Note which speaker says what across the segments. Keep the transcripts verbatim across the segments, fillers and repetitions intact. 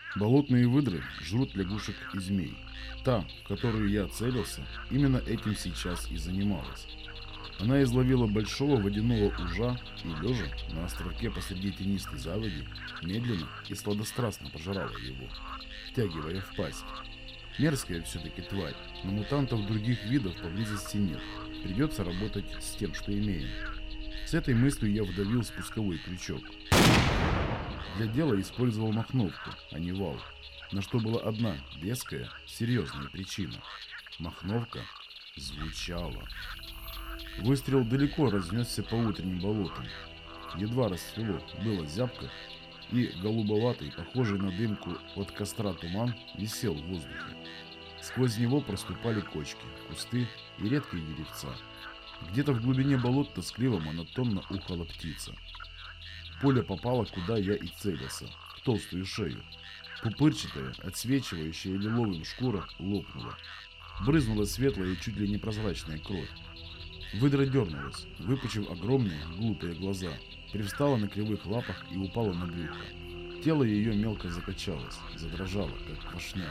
Speaker 1: Болотные выдры жрут лягушек и змей. Та, в которую я целился, именно этим сейчас и занималась. Она изловила большого водяного ужа и, лежа на островке посреди тенистой заводи, медленно и сладострастно пожирала его, втягивая в пасть. Мерзкая все-таки тварь, но мутантов других видов поблизости нет. Придется работать с тем, что имеем. С этой мыслью я вдавил спусковой крючок. Для дела использовал махновку, а не вал. На что была одна веская, серьезная причина. Махновка звучала. Выстрел далеко разнесся по утренним болотам. Едва расцвело, было зябко, и голубоватый, похожий на дымку от костра туман, висел в воздухе. Сквозь него проступали кочки, кусты и редкие деревца. Где-то в глубине болот тоскливо монотонно ухала птица. Пуля попала, куда я и целился, в толстую шею. Пупырчатая, отсвечивающая лиловым шкура лопнула. Брызнула светлая и чуть ли не прозрачная кровь. Выдра дернулась, выпучив огромные, глупые глаза, привстала на кривых лапах и упала на брюхо. Тело ее мелко закачалось, задрожало, как квашня.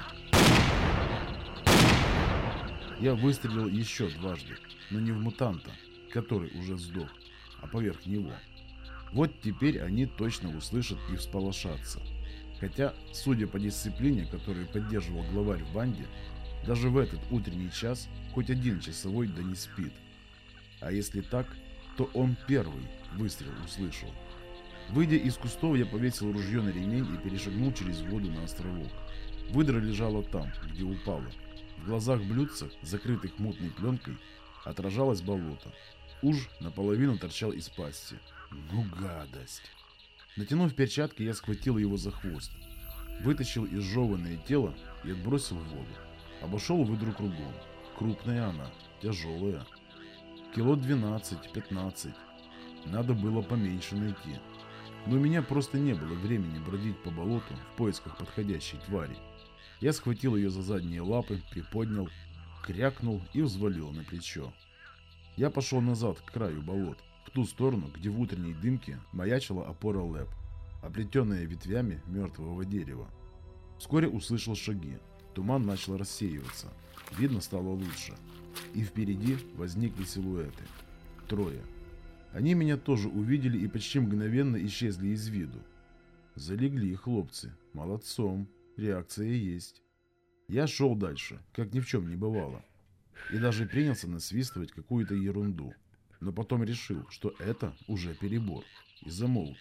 Speaker 1: Я выстрелил еще дважды, но не в мутанта, который уже сдох, а поверх него. Вот теперь они точно услышат и всполошатся. Хотя, судя по дисциплине, которую поддерживал главарь в банде, даже в этот утренний час хоть один часовой да не спит. А если так, то он первый выстрел услышал. Выйдя из кустов, я повесил ружье на ремень и перешагнул через воду на островок. Выдра лежала там, где упала. В глазах блюдца, закрытых мутной пленкой, отражалось болото. Уж наполовину торчал из пасти. Ну гадость! Натянув перчатки, я схватил его за хвост. Вытащил изжеванное тело и отбросил в воду. Обошел выдру кругом. Крупная она, тяжелая. Кило двенадцать-пятнадцать. Надо было поменьше найти. Но у меня просто не было времени бродить по болоту в поисках подходящей твари. Я схватил ее за задние лапы, приподнял, крякнул и взвалил на плечо. Я пошел назад к краю болот, в ту сторону, где в утренней дымке маячила опора ЛЭП, оплетенная ветвями мертвого дерева. Вскоре услышал шаги. Туман начал рассеиваться. Видно стало лучше. И впереди возникли силуэты. Трое. Они меня тоже увидели и почти мгновенно исчезли из виду. Залегли хлопцы. Молодцом. Реакция есть. Я шел дальше, как ни в чем не бывало. И даже принялся насвистывать какую-то ерунду. Но потом решил, что это уже перебор. И замолк.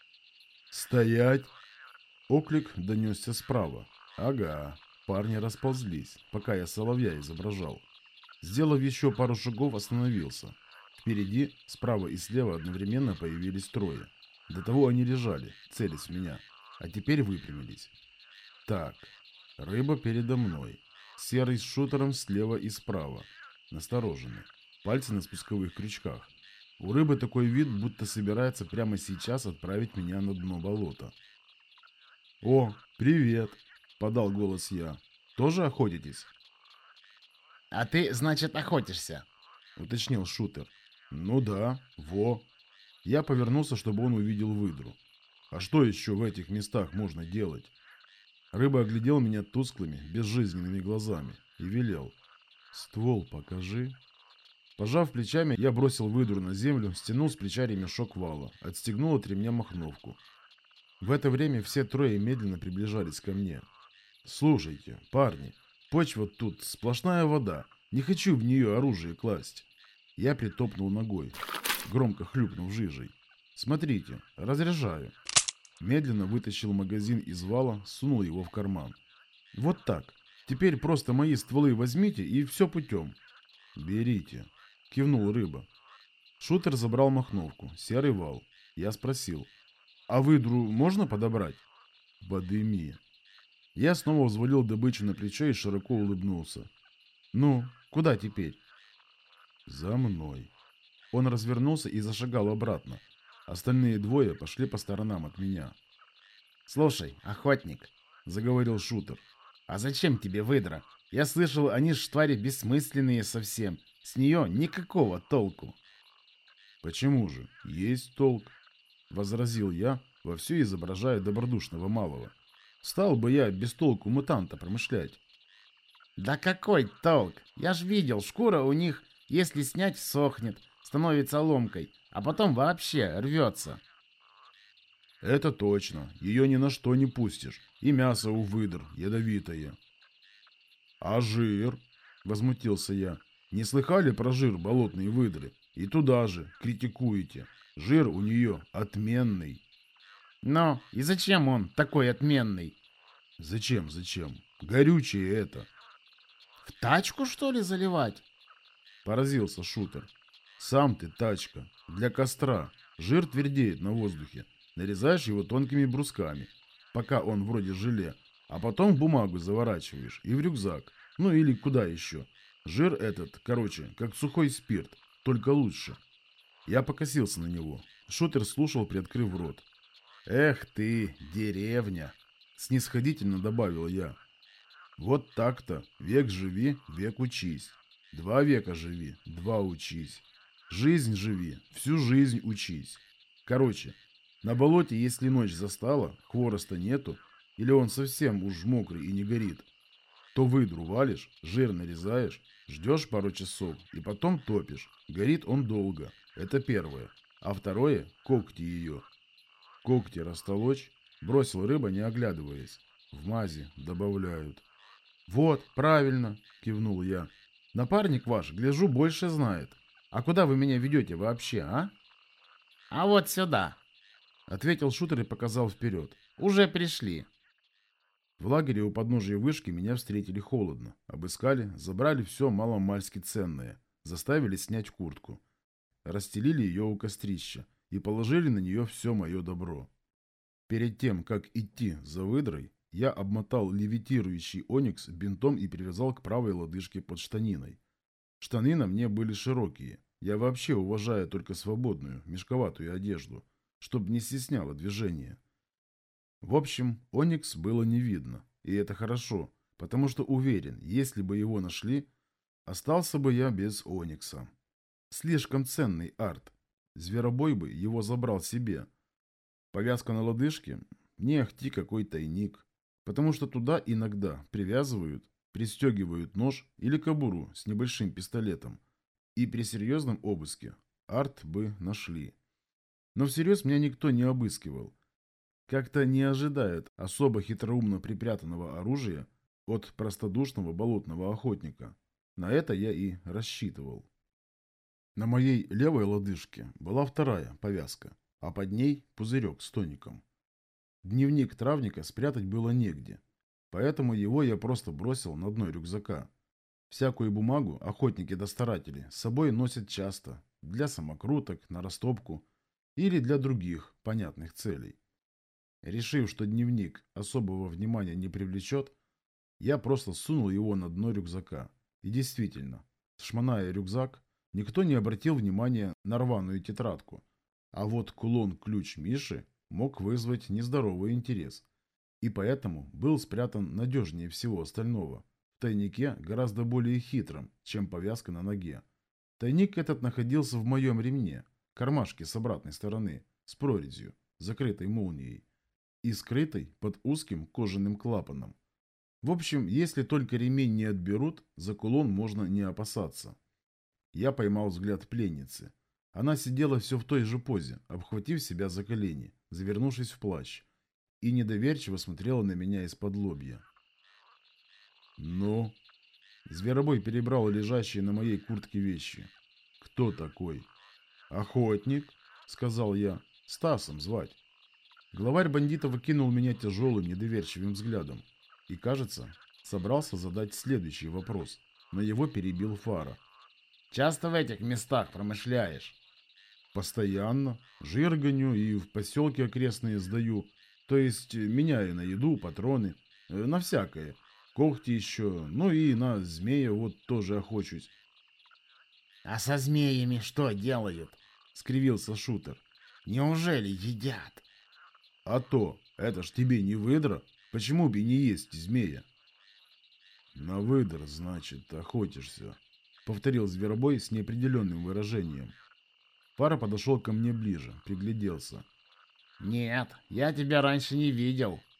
Speaker 1: «Стоять!» Оклик донесся справа. Ага, парни расползлись, пока я соловья изображал. Сделав еще пару шагов, остановился. Впереди, справа и слева одновременно появились трое. До того они лежали, целясь в меня, а теперь выпрямились. Так, рыба передо мной, серый с шутером слева и справа, настороженный, пальцы на спусковых крючках. У рыбы такой вид, будто собирается прямо сейчас отправить меня на дно болота. «О, привет!» — подал голос я. «Тоже охотитесь?»
Speaker 2: «А ты, значит, охотишься?»
Speaker 1: — уточнил шутер. «Ну да, во». Я повернулся, чтобы он увидел выдру. А что еще в этих местах можно делать? Рыба оглядел меня тусклыми, безжизненными глазами и велел: «Ствол покажи». Пожав плечами, я бросил выдру на землю, стянул с плеча ремешок вала, отстегнул от ремня махновку. В это время все трое медленно приближались ко мне. «Слушайте, парни, почва тут сплошная вода, не хочу в нее оружие класть». Я притопнул ногой, громко хлюпнув жижей. «Смотрите, разряжаю». Медленно вытащил магазин из вала, сунул его в карман. «Вот так. Теперь просто мои стволы возьмите и все путем». «Берите», — кивнул рыба. Шутер забрал махновку, серый вал. Я спросил: «А выдру можно подобрать?» «Подыми». Я снова взвалил добычу на плечо и широко улыбнулся. «Ну, куда теперь?» «За мной». Он развернулся и зашагал обратно. Остальные двое пошли по сторонам от меня.
Speaker 2: «Слушай, охотник», — заговорил шутер, — «а зачем тебе выдра? Я слышал, они ж твари бессмысленные совсем. С нее никакого толку».
Speaker 1: «Почему же? Есть толк», — возразил я, вовсю изображая добродушного малого. Стал бы я без толку мутанта промышлять.
Speaker 2: Да какой толк? Я ж видел, шкура у них, если снять, сохнет, становится ломкой, а потом вообще рвется.
Speaker 1: Это точно. Ее ни на что не пустишь. И мясо у выдр ядовитое. А жир? Возмутился я. Не слыхали про жир болотной выдры? И туда же критикуете. Жир у нее отменный.
Speaker 2: Ну, и зачем он такой отменный?
Speaker 1: Зачем, зачем? Горючее это.
Speaker 2: В тачку, что ли, заливать?
Speaker 1: Поразился шутер. Сам ты тачка. Для костра. Жир твердеет на воздухе. Нарезаешь его тонкими брусками, пока он вроде желе, а потом в бумагу заворачиваешь и в рюкзак. Ну или куда еще. Жир этот, короче, как сухой спирт, только лучше. Я покосился на него. Шутер слушал, приоткрыв рот. «Эх ты, деревня!» Снисходительно добавил я. «Вот так-то. Век живи, век учись. Два века живи, два учись. Жизнь живи, всю жизнь учись. Короче, на болоте, если ночь застала, хвороста нету, или он совсем уж мокрый и не горит, то выдру валишь, жир нарезаешь, ждешь пару часов и потом топишь. Горит он долго. Это первое. А второе – когти ее. Когти растолочь, бросил рыба, не оглядываясь. В мази добавляют. «Вот, правильно», – кивнул я. «Напарник ваш, гляжу, больше знает. А куда вы меня ведете вообще, а?»
Speaker 2: «А вот сюда»,
Speaker 1: – ответил шутер и показал вперед.
Speaker 2: «Уже пришли».
Speaker 1: В лагере у подножия вышки меня встретили холодно. Обыскали, забрали все маломальски ценное. Заставили снять куртку. Расстелили ее у кострища и положили на нее все мое добро. Перед тем, как идти за выдрой, я обмотал левитирующий оникс бинтом и привязал к правой лодыжке под штаниной. Штаны на мне были широкие. Я вообще уважаю только свободную, мешковатую одежду, чтобы не стесняло движение. В общем, оникс было не видно, и это хорошо, потому что уверен, если бы его нашли, остался бы я без оникса. Слишком ценный арт. Зверобой бы его забрал себе. Повязка на лодыжке – не ахти какой тайник, потому что туда иногда привязывают, пристегивают нож или кобуру с небольшим пистолетом, и при серьезном обыске арт бы нашли. Но всерьез меня никто не обыскивал. Как-то не ожидают особо хитроумно припрятанного оружия от простодушного болотного охотника. На это я и рассчитывал. На моей левой лодыжке была вторая повязка, а под ней пузырек с тоником. Дневник травника спрятать было негде, поэтому его я просто бросил на дно рюкзака. Всякую бумагу охотники-достаратели с собой носят часто, для самокруток, на растопку или для других понятных целей. Решив, что дневник особого внимания не привлечет, я просто сунул его на дно рюкзака. И действительно, шмоная рюкзак, никто не обратил внимания на рваную тетрадку. А вот кулон-ключ Миши мог вызвать нездоровый интерес. И поэтому был спрятан надежнее всего остального. В тайнике гораздо более хитром, чем повязка на ноге. Тайник этот находился в моем ремне, кармашке с обратной стороны, с прорезью, закрытой молнией и скрытой под узким кожаным клапаном. В общем, если только ремень не отберут, за кулон можно не опасаться. Я поймал взгляд пленницы. Она сидела все в той же позе, обхватив себя за колени, завернувшись в плащ, и недоверчиво смотрела на меня из-под лобья. «Ну?» Зверобой перебрал лежащие на моей куртке вещи. «Кто такой?» «Охотник», — сказал я. «Стасом звать». Главарь бандитов окинул меня тяжелым, недоверчивым взглядом и, кажется, собрался задать следующий вопрос, но его перебил Фара.
Speaker 2: «Часто в этих местах промышляешь?»
Speaker 1: «Постоянно. Жир гоню и в поселке окрестные сдаю, то есть меняю на еду, патроны, на всякое. Когти еще, ну и на змея вот тоже охочусь».
Speaker 2: «А со змеями что делают?» — скривился шутер. «Неужели едят?»
Speaker 1: «А то, это ж тебе не выдра, почему бы не есть змея?» «На выдр, значит, охотишься», — повторил зверобой с неопределенным выражением. Фара подошел ко мне ближе, пригляделся.
Speaker 2: «Нет, я тебя раньше не видел.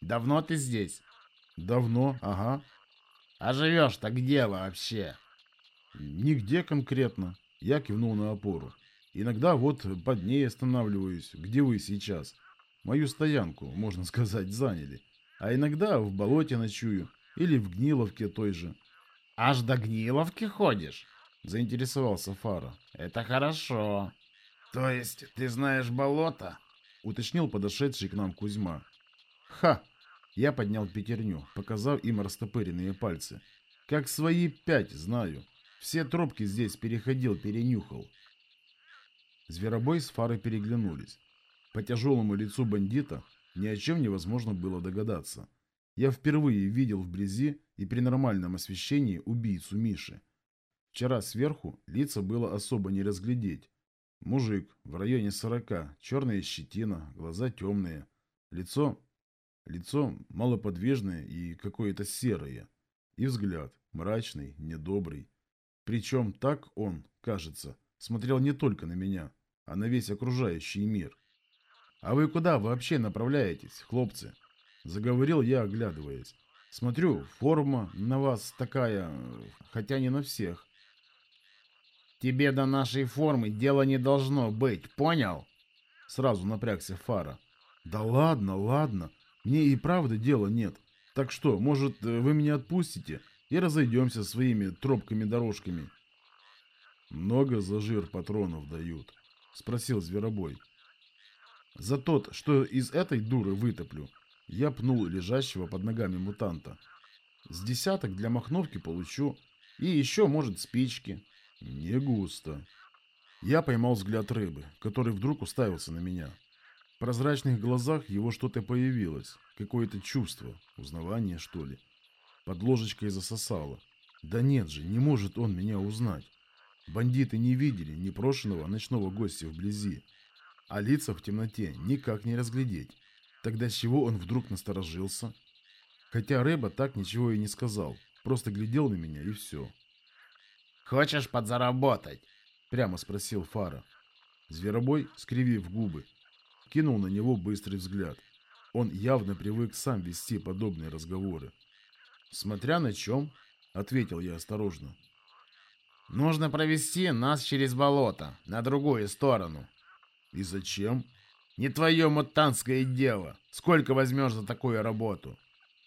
Speaker 2: Давно ты здесь?
Speaker 1: Давно, ага.
Speaker 2: А живешь-то где вообще?
Speaker 1: Нигде конкретно. Я кивнул на опору. Иногда вот под ней останавливаюсь, где вы сейчас. Мою стоянку, можно сказать, заняли. А иногда в болоте ночую или в Гниловке той же.
Speaker 2: Аж до Гниловки ходишь? Заинтересовался Фара. Это хорошо. То есть ты знаешь болото?
Speaker 1: Уточнил подошедший к нам Кузьма. Ха! Я поднял пятерню, показав им растопыренные пальцы. Как свои пять знаю. Все тропки здесь переходил, перенюхал. Зверобой с Фарой переглянулись. По тяжелому лицу бандита ни о чем невозможно было догадаться. Я впервые видел вблизи и при нормальном освещении убийцу Миши. Вчера сверху лица было особо не разглядеть. Мужик в районе сорока, черная щетина, глаза темные. Лицо... Лицо малоподвижное и какое-то серое. И взгляд мрачный, недобрый. Причем так он, кажется, смотрел не только на меня, а на весь окружающий мир. «А вы куда вообще направляетесь, хлопцы?» Заговорил я, оглядываясь. «Смотрю, форма на вас такая, хотя не на всех».
Speaker 2: «Тебе до нашей формы дела не должно быть, понял?»
Speaker 1: Сразу напрягся Фара. «Да ладно, ладно, мне и правда дела нет. Так что, может, вы меня отпустите и разойдемся своими тропками-дорожками?» «Много за жир патронов дают?» Спросил Зверобой. «За тот, что из этой дуры вытоплю». Я пнул лежащего под ногами мутанта. «С десяток для махновки получу. И еще, может, спички». «Не густо». Я поймал взгляд рыбы, который вдруг уставился на меня. В прозрачных глазах его что-то появилось. Какое-то чувство. Узнавание, что ли. Под ложечкой засосало. Да нет же, не может он меня узнать. Бандиты не видели непрошенного ночного гостя вблизи. А лица в темноте никак не разглядеть. Тогда с чего он вдруг насторожился? Хотя рыба так ничего и не сказал. Просто глядел на меня и все.
Speaker 2: «Хочешь подзаработать?»
Speaker 1: Прямо спросил Фара. Зверобой, скривив губы, кинул на него быстрый взгляд. Он явно привык сам вести подобные разговоры. «Смотря на чем», — ответил я осторожно.
Speaker 2: «Нужно провести нас через болото, на другую сторону».
Speaker 1: «И зачем?»
Speaker 2: «Не твое мутантское дело. Сколько возьмешь за такую работу?»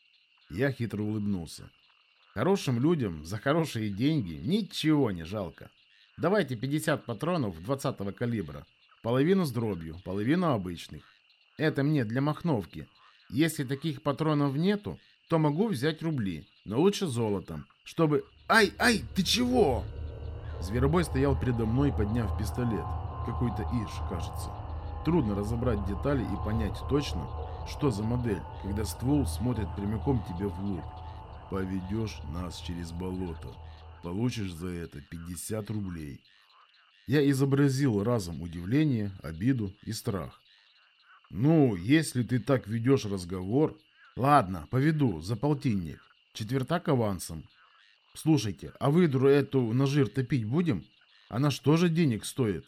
Speaker 1: Я хитро улыбнулся.
Speaker 2: «Хорошим людям за хорошие деньги ничего не жалко. Давайте пятьдесят патронов двадцатого калибра. Половину с дробью, половину обычных. Это мне для махновки. Если таких патронов нету, то могу взять рубли, но лучше золотом, чтобы... Ай, ай, ты чего?»
Speaker 1: Зверобой стоял передо мной, подняв пистолет. Какой-то иш, кажется. Трудно разобрать детали и понять точно, что за модель, когда ствол смотрит прямиком тебе в лоб. «Поведешь нас через болото. Получишь за это пятьдесят рублей». Я изобразил разом удивление, обиду и страх. «Ну, если ты так ведешь разговор...» «Ладно, поведу, за полтинник. Четвертак авансом. Слушайте, а выдру эту на жир топить будем? Она что же денег стоит?»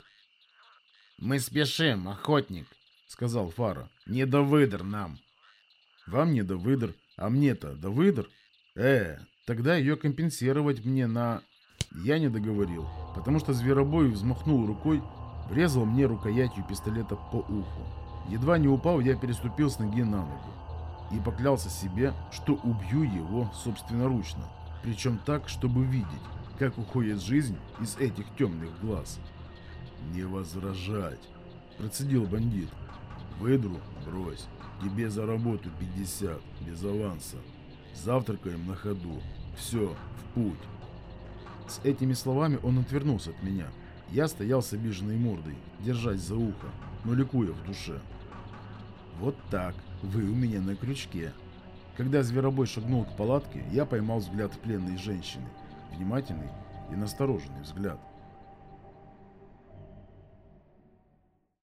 Speaker 2: «Мы спешим, охотник», — сказал Фара. «Не до выдр нам».
Speaker 1: «Вам не до выдр, а мне-то до выдр? Э, тогда ее компенсировать мне на...» Я не договорил, потому что Зверобой взмахнул рукой, врезал мне рукоятью пистолета по уху. Едва не упав, я переступил с ноги на ногу и поклялся себе, что убью его собственноручно, причем так, чтобы видеть, как уходит жизнь из этих темных глаз. «Не возражать», — процедил бандит. «Выдру брось, тебе за работу пятьдесят, без аванса. Завтракаем на ходу. Все, в путь». С этими словами он отвернулся от меня. Я стоял с обиженной мордой, держась за ухо, но ликуя в душе. «Вот так, вы у меня на крючке». Когда Зверобой шагнул к палатке, я поймал взгляд пленной женщины. Внимательный и настороженный взгляд.